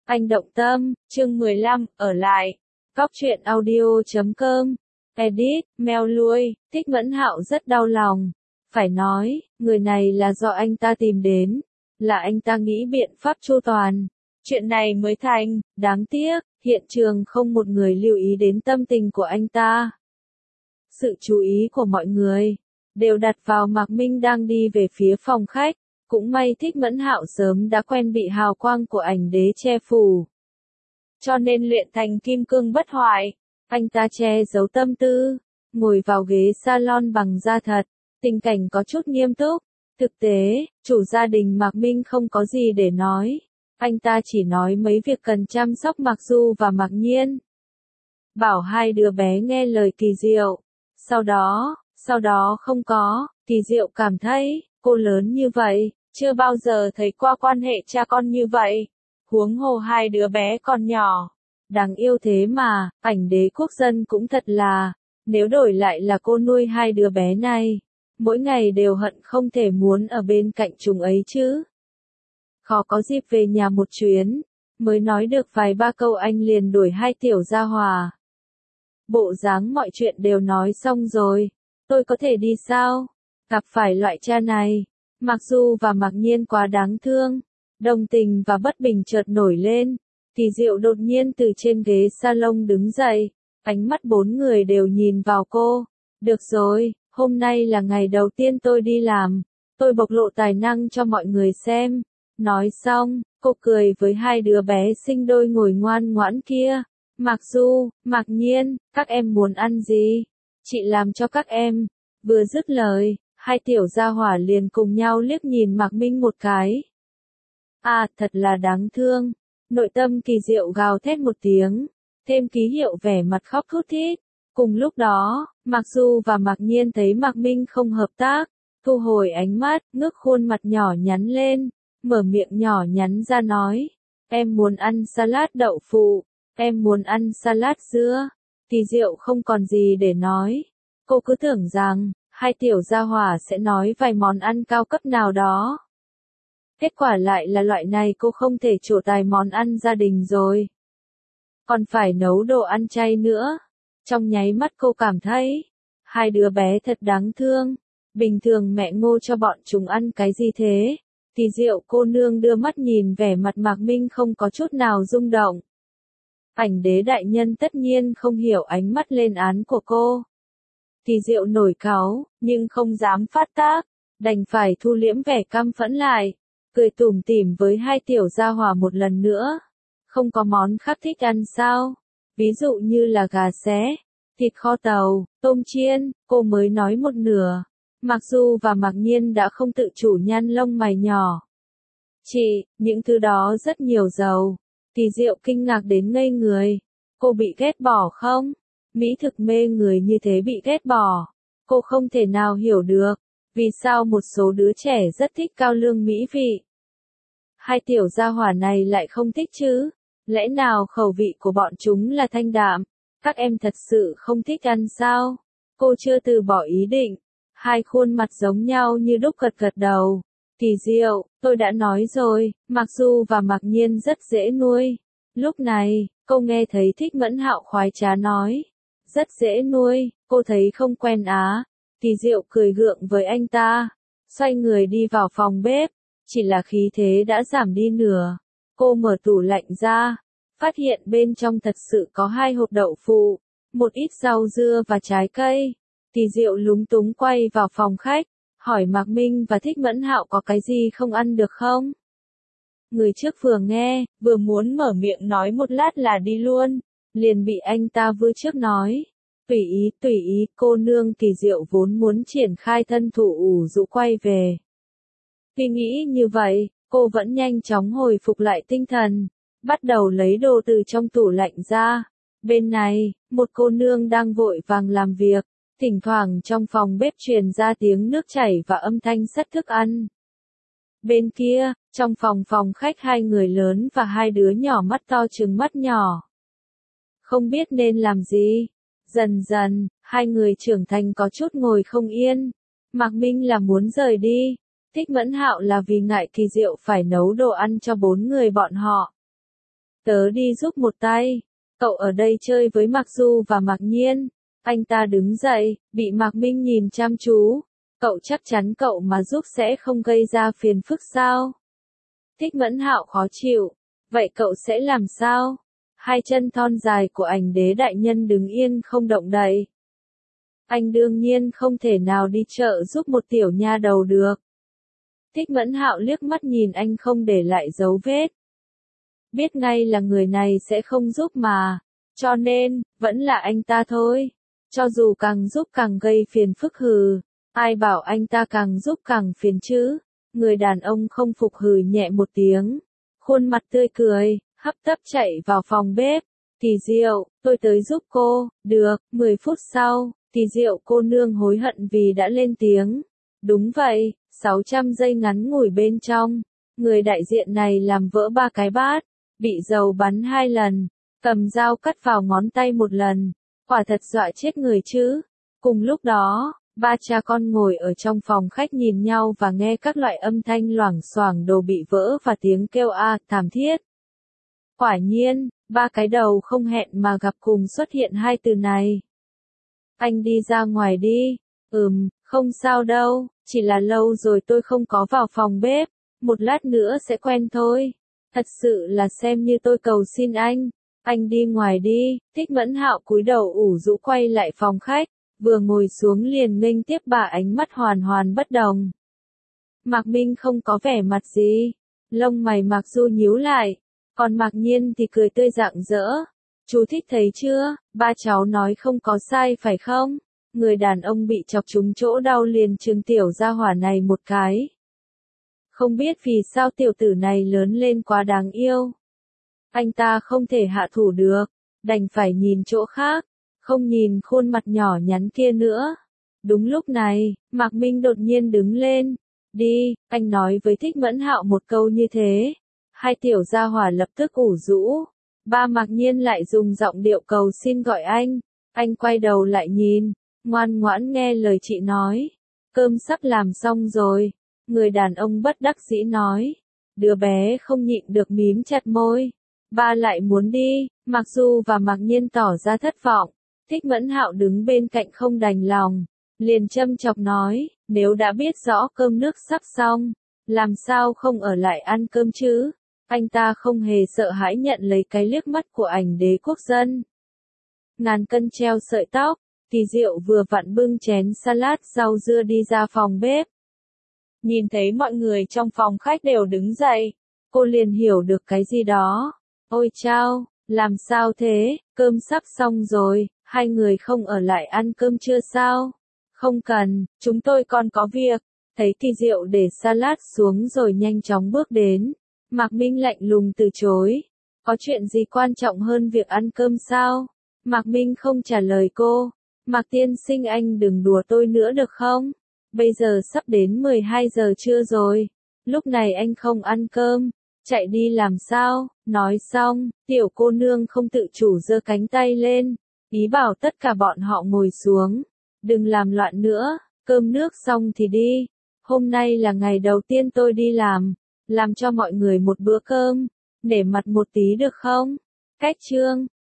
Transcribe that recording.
Anh động tâm, chương 15, ở lại. Cóc truyện audio.com. Edit, meo lui, Thích Mẫn Hạo rất đau lòng. Phải nói, người này là do anh ta tìm đến. Là anh ta nghĩ biện pháp chu toàn. Chuyện này mới thành, đáng tiếc, hiện trường không một người lưu ý đến tâm tình của anh ta. Sự chú ý của mọi người đều đặt vào Mạc Minh đang đi về phía phòng khách. Cũng may Thích Mẫn Hạo sớm đã quen bị hào quang của ảnh đế che phủ. Cho nên luyện thành kim cương bất hoại. Anh ta che giấu tâm tư, ngồi vào ghế salon bằng da thật, tình cảnh có chút nghiêm túc. Thực tế, chủ gia đình Mạc Minh không có gì để nói. Anh ta chỉ nói mấy việc cần chăm sóc Mạc Du và Mạc Nhiên. Bảo hai đứa bé nghe lời Kỳ Diệu. Sau đó không có, Kỳ Diệu cảm thấy, cô lớn như vậy, chưa bao giờ thấy qua quan hệ cha con như vậy. Huống hồ hai đứa bé còn nhỏ. Đáng yêu thế mà, ảnh đế quốc dân cũng thật là, nếu đổi lại là cô nuôi hai đứa bé này, mỗi ngày đều hận không thể muốn ở bên cạnh chúng ấy chứ. Khó có dịp về nhà một chuyến, mới nói được vài ba câu anh liền đuổi hai tiểu gia hòa. Bộ dáng mọi chuyện đều nói xong rồi, tôi có thể đi sao? Gặp phải loại cha này, Mạc Du và Mạc Nhiên quá đáng thương. Đồng tình và bất bình chợt nổi lên. Kỳ Diệu đột nhiên từ trên ghế salon đứng dậy. Ánh mắt bốn người đều nhìn vào cô. Được rồi, hôm nay là ngày đầu tiên tôi đi làm. Tôi bộc lộ tài năng cho mọi người xem. Nói xong, cô cười với hai đứa bé sinh đôi ngồi ngoan ngoãn kia. Mạc Du, Mạc Nhiên, các em muốn ăn gì? Chị làm cho các em. Vừa dứt lời, hai tiểu gia hỏa liền cùng nhau liếc nhìn Mạc Minh một cái. À, thật là đáng thương. Nội tâm Kỳ Diệu gào thét một tiếng, thêm ký hiệu vẻ mặt khóc thút thít. Cùng lúc đó, Mạc Du và Mạc Nhiên thấy Mạc Minh không hợp tác, thu hồi ánh mắt, ngước khuôn mặt nhỏ nhắn lên, mở miệng nhỏ nhắn ra nói, em muốn ăn salad đậu phụ, em muốn ăn salad dưa. Kỳ Diệu không còn gì để nói. Cô cứ tưởng rằng, hai tiểu gia hỏa sẽ nói vài món ăn cao cấp nào đó. Kết quả lại là loại này cô không thể trổ tài món ăn gia đình rồi. Còn phải nấu đồ ăn chay nữa. Trong nháy mắt cô cảm thấy, hai đứa bé thật đáng thương. Bình thường mẹ Ngô cho bọn chúng ăn cái gì thế? Kỳ Diệu cô nương đưa mắt nhìn vẻ mặt Mạc Minh không có chút nào rung động. Ảnh đế đại nhân tất nhiên không hiểu ánh mắt lên án của cô. Kỳ Diệu nổi cáu, nhưng không dám phát tác, đành phải thu liễm vẻ căm phẫn lại. Cười tủm tỉm với hai tiểu gia hỏa một lần nữa. Không có món khác thích ăn sao? Ví dụ như là gà xé, thịt kho tàu, tôm chiên, cô mới nói một nửa. Mạc Du và Mạc Nhiên đã không tự chủ nhăn lông mày nhỏ. Chị, những thứ đó rất nhiều dầu. Kỳ Diệu kinh ngạc đến ngây người. Cô bị ghét bỏ không? Mỹ thực mê người như thế bị ghét bỏ. Cô không thể nào hiểu được. Vì sao một số đứa trẻ rất thích cao lương mỹ vị? Hai tiểu gia hỏa này lại không thích chứ? Lẽ nào khẩu vị của bọn chúng là thanh đạm? Các em thật sự không thích ăn sao? Cô chưa từ bỏ ý định. Hai khuôn mặt giống nhau như đúc gật gật đầu. Kỳ Diệu, tôi đã nói rồi, Mạc Du và Mạc Nhiên rất dễ nuôi. Lúc này, cô nghe thấy Thích Mẫn Hạo khoái trá nói. Rất dễ nuôi, cô thấy không quen á. Kỳ Diệu cười gượng với anh ta, xoay người đi vào phòng bếp, chỉ là khí thế đã giảm đi nửa. Cô mở tủ lạnh ra, phát hiện bên trong thật sự có hai hộp đậu phụ, một ít rau dưa và trái cây. Kỳ Diệu lúng túng quay vào phòng khách, hỏi Mạc Minh và Thích Mẫn Hạo có cái gì không ăn được không? Người trước vừa nghe, vừa muốn mở miệng nói một lát là đi luôn, liền bị anh ta vừa trước nói. Tùy ý, cô nương. Kỳ Diệu vốn muốn triển khai thân thủ ủ rũ quay về. Vì nghĩ như vậy, cô vẫn nhanh chóng hồi phục lại tinh thần, bắt đầu lấy đồ từ trong tủ lạnh ra. Bên này, một cô nương đang vội vàng làm việc, thỉnh thoảng trong phòng bếp truyền ra tiếng nước chảy và âm thanh xắt thức ăn. Bên kia, trong phòng khách hai người lớn và hai đứa nhỏ mắt to trừng mắt nhỏ. Không biết nên làm gì. Dần dần, hai người trưởng thành có chút ngồi không yên. Mạc Minh là muốn rời đi. Thích Mẫn Hạo là vì ngại Kỳ Diệu phải nấu đồ ăn cho bốn người bọn họ. tớ đi giúp một tay. Cậu ở đây chơi với Mạc Du và Mạc Nhiên. Anh ta đứng dậy, bị Mạc Minh nhìn chăm chú. Cậu chắc chắn cậu mà giúp sẽ không gây ra phiền phức sao? Thích Mẫn Hạo khó chịu. Vậy cậu sẽ làm sao? Hai chân thon dài của ảnh đế đại nhân đứng yên không động đậy. Anh đương nhiên không thể nào đi chợ giúp một tiểu nha đầu được. Thích Mẫn Hạo liếc mắt nhìn anh không để lại dấu vết. Biết ngay là người này sẽ không giúp mà. Cho nên, vẫn là anh ta thôi. Cho dù càng giúp càng gây phiền phức hừ. Ai bảo anh ta càng giúp càng phiền chứ. Người đàn ông không phục hừ nhẹ một tiếng. Khuôn mặt tươi cười, hấp tấp chạy vào phòng bếp. Kỳ Diệu, tôi tới giúp cô. Được, 10 phút sau, Kỳ Diệu cô nương hối hận vì đã lên tiếng. Đúng vậy, 600 giây ngắn ngủi bên trong. Người đại diện này làm vỡ 3 cái bát. Bị dầu bắn 2 lần. Cầm dao cắt vào ngón tay 1 lần. Quả thật dọa chết người chứ. Cùng lúc đó, ba cha con ngồi ở trong phòng khách nhìn nhau và nghe các loại âm thanh loảng xoảng đồ bị vỡ và tiếng kêu thảm thiết. Quả nhiên, ba cái đầu không hẹn mà gặp cùng xuất hiện hai từ này. Anh đi ra ngoài đi. Không sao đâu, chỉ là lâu rồi tôi không có vào phòng bếp, một lát nữa sẽ quen thôi. Thật sự là xem như tôi cầu xin anh đi ngoài đi. Thích Mẫn Hạo cúi đầu ủ rũ quay lại phòng khách, vừa ngồi xuống liền nghênh tiếp bà ánh mắt hoàn hoàn bất đồng. Mạc Minh không có vẻ mặt gì, lông mày Mạc Du nhíu lại, còn Mạc Nhiên thì cười tươi rạng rỡ. Chú thích thấy chưa, ba cháu nói không có sai phải không? Người đàn ông bị chọc trúng chỗ đau liền trừng tiểu gia hỏa này một cái. Không biết vì sao tiểu tử này lớn lên quá đáng yêu. Anh ta không thể hạ thủ được, đành phải nhìn chỗ khác, không nhìn khuôn mặt nhỏ nhắn kia nữa. Đúng lúc này, Mạc Minh đột nhiên đứng lên. Đi, anh nói với Thích Mẫn Hạo một câu như thế. Hai tiểu gia hỏa lập tức ủ rũ. Ba Mạc Nhiên lại dùng giọng điệu cầu xin gọi anh. Anh quay đầu lại nhìn, ngoan ngoãn nghe lời chị nói. Cơm sắp làm xong rồi. Người đàn ông bất đắc dĩ nói. Đứa bé không nhịn được mím chặt môi. Ba lại muốn đi. Mạc Du và Mạc Nhiên tỏ ra thất vọng. Thích Mẫn Hạo đứng bên cạnh không đành lòng. Liền châm chọc nói, nếu đã biết rõ cơm nước sắp xong, làm sao không ở lại ăn cơm chứ? Anh ta không hề sợ hãi nhận lấy cái liếc mắt của ảnh đế quốc dân. Ngàn cân treo sợi tóc, Kỳ Diệu vừa vặn bưng chén salad rau dưa đi ra phòng bếp. Nhìn thấy mọi người trong phòng khách đều đứng dậy, cô liền hiểu được cái gì đó. Ôi chao, làm sao thế, cơm sắp xong rồi, hai người không ở lại ăn cơm trưa sao? Không cần, chúng tôi còn có việc. Thấy Kỳ Diệu để salad xuống rồi nhanh chóng bước đến. Mạc Minh lạnh lùng từ chối. Có chuyện gì quan trọng hơn việc ăn cơm sao? Mạc Minh không trả lời cô. Mạc tiên sinh anh đừng đùa tôi nữa được không? Bây giờ sắp đến 12 giờ trưa rồi. Lúc này anh không ăn cơm. Chạy đi làm sao? Nói xong, tiểu cô nương không tự chủ giơ cánh tay lên. Ý bảo tất cả bọn họ ngồi xuống. Đừng làm loạn nữa, cơm nước xong thì đi. Hôm nay là ngày đầu tiên tôi đi làm cho mọi người một bữa cơm, nể mặt một tí được không? Cách chương